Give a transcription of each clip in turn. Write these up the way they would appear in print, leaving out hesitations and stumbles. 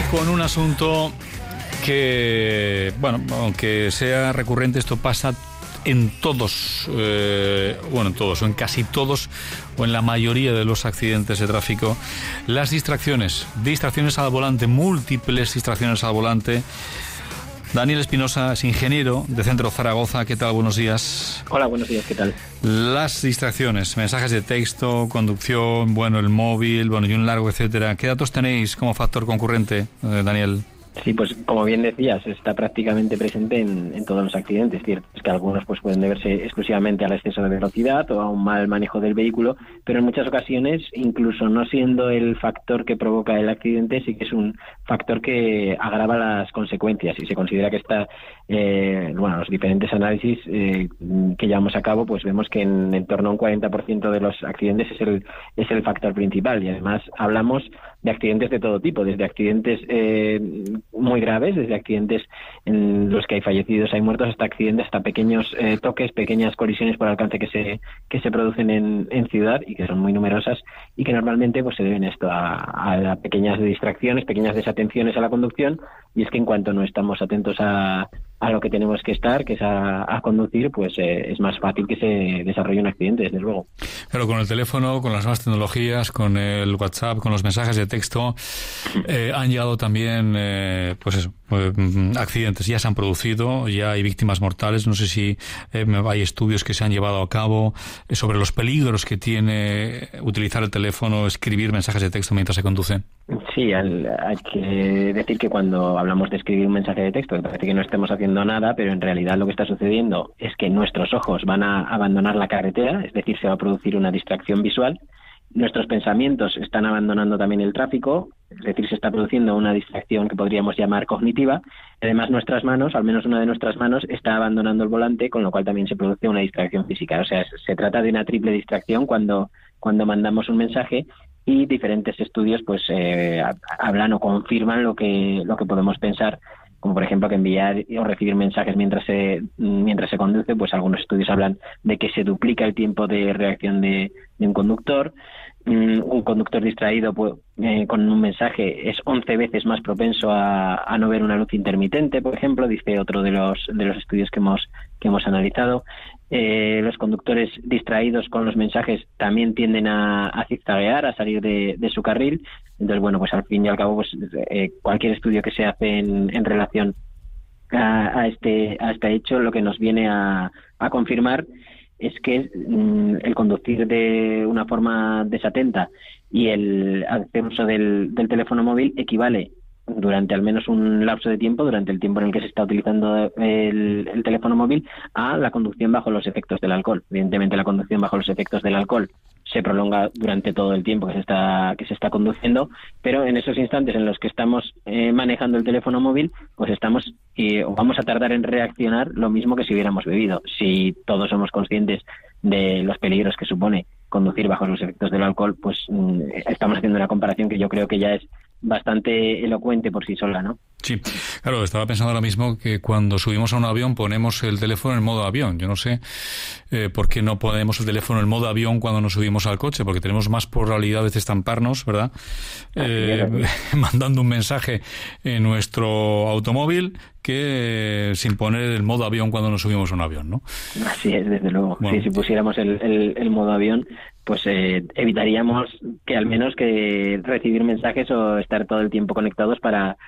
con un asunto que, bueno, aunque sea recurrente, esto pasa en todos, en todos, o en casi todos, o en la mayoría de los accidentes de tráfico, las distracciones al volante, múltiples distracciones al volante. Daniel Espinosa es ingeniero de Centro Zaragoza. ¿Qué tal? Buenos días. Hola, buenos días. ¿Qué tal? Las distracciones, mensajes de texto, conducción, el móvil, y un largo, etcétera. ¿Qué datos tenéis como factor concurrente, Daniel? Sí, pues como bien decías, está prácticamente presente en todos los accidentes. Cierto es que algunos pues pueden deberse exclusivamente al exceso de velocidad o a un mal manejo del vehículo, pero en muchas ocasiones, incluso no siendo el factor que provoca el accidente, sí que es un factor que agrava las consecuencias, y se considera que está, los diferentes análisis que llevamos a cabo, pues vemos que en torno a un 40% de los accidentes es el factor principal, y además hablamos de accidentes de todo tipo, desde accidentes muy graves, desde accidentes en los que hay fallecidos, hay muertos, hasta accidentes, hasta pequeños toques, pequeñas colisiones por alcance que se producen en ciudad y que son muy numerosas, y que normalmente pues se deben esto a pequeñas distracciones, pequeñas desatenciones a la conducción. Y es que en cuanto no estamos atentos a lo que tenemos que estar, que es a conducir, pues es más fácil que se desarrolle un accidente, desde luego. Claro, con el teléfono, con las nuevas tecnologías, con el WhatsApp, con los mensajes de texto, han llegado también, accidentes. Ya se han producido, ya hay víctimas mortales. No sé si hay estudios que se han llevado a cabo sobre los peligros que tiene utilizar el teléfono, escribir mensajes de texto mientras se conduce. Sí, hay que decir que cuando hablamos de escribir un mensaje de texto, parece que no estemos haciendo nada, pero en realidad lo que está sucediendo es que nuestros ojos van a abandonar la carretera, es decir, se va a producir una distracción visual. Nuestros pensamientos están abandonando también el tráfico, es decir, se está produciendo una distracción que podríamos llamar cognitiva. Además, nuestras manos, al menos una de nuestras manos, está abandonando el volante, con lo cual también se produce una distracción física. O sea, se trata de una triple distracción cuando mandamos un mensaje. Y diferentes estudios pues hablan o confirman lo que podemos pensar, como por ejemplo que enviar o recibir mensajes mientras se conduce. Pues algunos estudios hablan de que se duplica el tiempo de reacción de un conductor. Un conductor distraído con un mensaje es 11 veces más propenso a no ver una luz intermitente, por ejemplo, dice otro de los estudios que hemos analizado. Los conductores distraídos con los mensajes también tienden a zigzaguear, a salir de su carril. Entonces, pues al fin y al cabo, pues cualquier estudio que se hace en relación a este hecho, lo que nos viene a confirmar es que el conducir de una forma desatenta y el hacer uso del teléfono móvil equivale, durante al menos un lapso de tiempo, durante el tiempo en el que se está utilizando el teléfono móvil, a la conducción bajo los efectos del alcohol. Evidentemente, la conducción bajo los efectos del alcohol se prolonga durante todo el tiempo que se está conduciendo, pero en esos instantes en los que estamos manejando el teléfono móvil, pues estamos o vamos a tardar en reaccionar lo mismo que si hubiéramos bebido. Si todos somos conscientes de los peligros que supone conducir bajo los efectos del alcohol, pues estamos haciendo una comparación que yo creo que ya es bastante elocuente por sí sola, ¿no? Sí, claro, estaba pensando ahora mismo que cuando subimos a un avión ponemos el teléfono en modo avión. Yo no sé por qué no ponemos el teléfono en modo avión cuando nos subimos al coche, porque tenemos más probabilidades de estamparnos, ¿verdad? Mandando un mensaje en nuestro automóvil que sin poner el modo avión cuando nos subimos a un avión, ¿no? Así es, desde luego. Bueno. Sí, si pusiéramos el modo avión, pues evitaríamos que al menos que recibir mensajes o estar todo el tiempo conectados para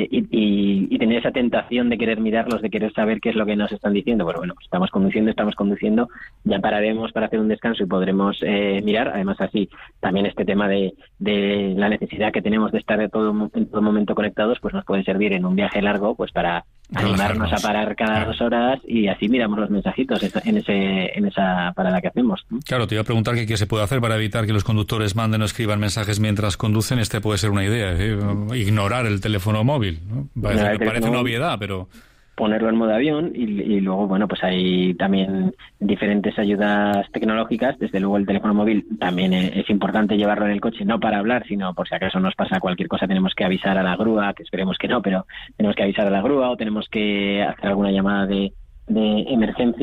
y tener esa tentación de querer mirarlos, de querer saber qué es lo que nos están diciendo. Bueno, estamos conduciendo, ya pararemos para hacer un descanso y podremos mirar. Además, así también este tema de la necesidad que tenemos de estar en todo momento conectados, pues nos puede servir en un viaje largo, pues para animarnos a parar cada 2 horas, y así miramos los mensajitos en esa parada que hacemos, ¿no? Claro, te iba a preguntar qué se puede hacer para evitar que los conductores manden o escriban mensajes mientras conducen. Puede ser una idea, ignorar el teléfono móvil, ¿no? Parece una obviedad, pero ponerlo en modo avión y luego, pues hay también diferentes ayudas tecnológicas. Desde luego el teléfono móvil también es importante llevarlo en el coche, no para hablar, sino por si acaso nos pasa cualquier cosa, tenemos que avisar a la grúa, que esperemos que no, pero tenemos que avisar a la grúa o tenemos que hacer alguna llamada de emergencia.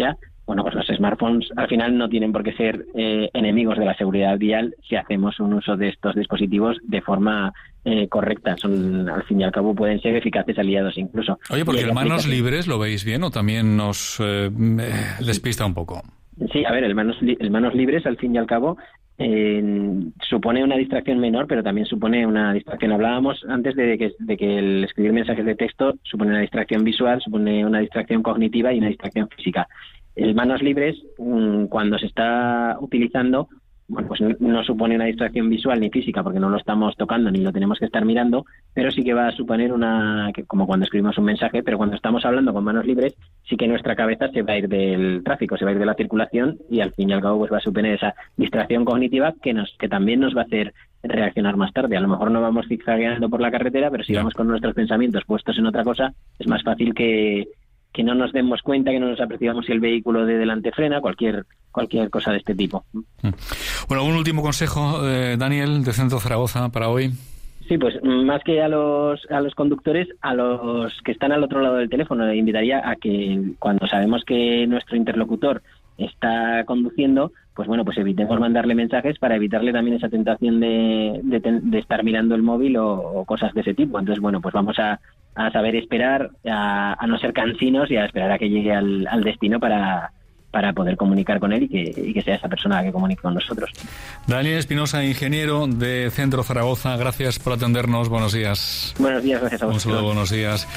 bueno, pues los smartphones al final no tienen por qué ser enemigos de la seguridad vial si hacemos un uso de estos dispositivos de forma correcta. Al fin y al cabo pueden ser eficaces aliados incluso. Oye, porque el manos libres, ¿lo veis bien o también nos despista un poco? Sí, a ver, el manos libres al fin y al cabo supone una distracción menor, pero también supone una distracción. Hablábamos antes de que el escribir mensajes de texto supone una distracción visual, supone una distracción cognitiva y una distracción física. El manos libres, cuando se está utilizando, bueno, pues no supone una distracción visual ni física porque no lo estamos tocando ni lo tenemos que estar mirando, pero sí que va a suponer como cuando escribimos un mensaje, pero cuando estamos hablando con manos libres sí que nuestra cabeza se va a ir del tráfico, se va a ir de la circulación y al fin y al cabo pues va a suponer esa distracción cognitiva que también nos va a hacer reaccionar más tarde. A lo mejor no vamos zigzagueando por la carretera, pero si vamos con nuestros pensamientos puestos en otra cosa, es más fácil que no nos demos cuenta, que no nos apreciamos si el vehículo de delante frena, cualquier cosa de este tipo. Bueno, un último consejo, Daniel, de Centro Zaragoza para hoy. Sí, pues más que a los conductores, a los que están al otro lado del teléfono, le invitaría a que cuando sabemos que nuestro interlocutor está conduciendo, pues bueno, pues evitemos mandarle mensajes para evitarle también esa tentación de estar mirando el móvil o cosas de ese tipo. Entonces, bueno, pues vamos a saber esperar, a no ser cansinos y a esperar a que llegue al destino para poder comunicar con él y que sea esa persona la que comunique con nosotros. Daniel Espinosa, ingeniero de Centro Zaragoza, gracias por atendernos. Buenos días. Buenos días, gracias a vosotros. Un saludo, buenos días.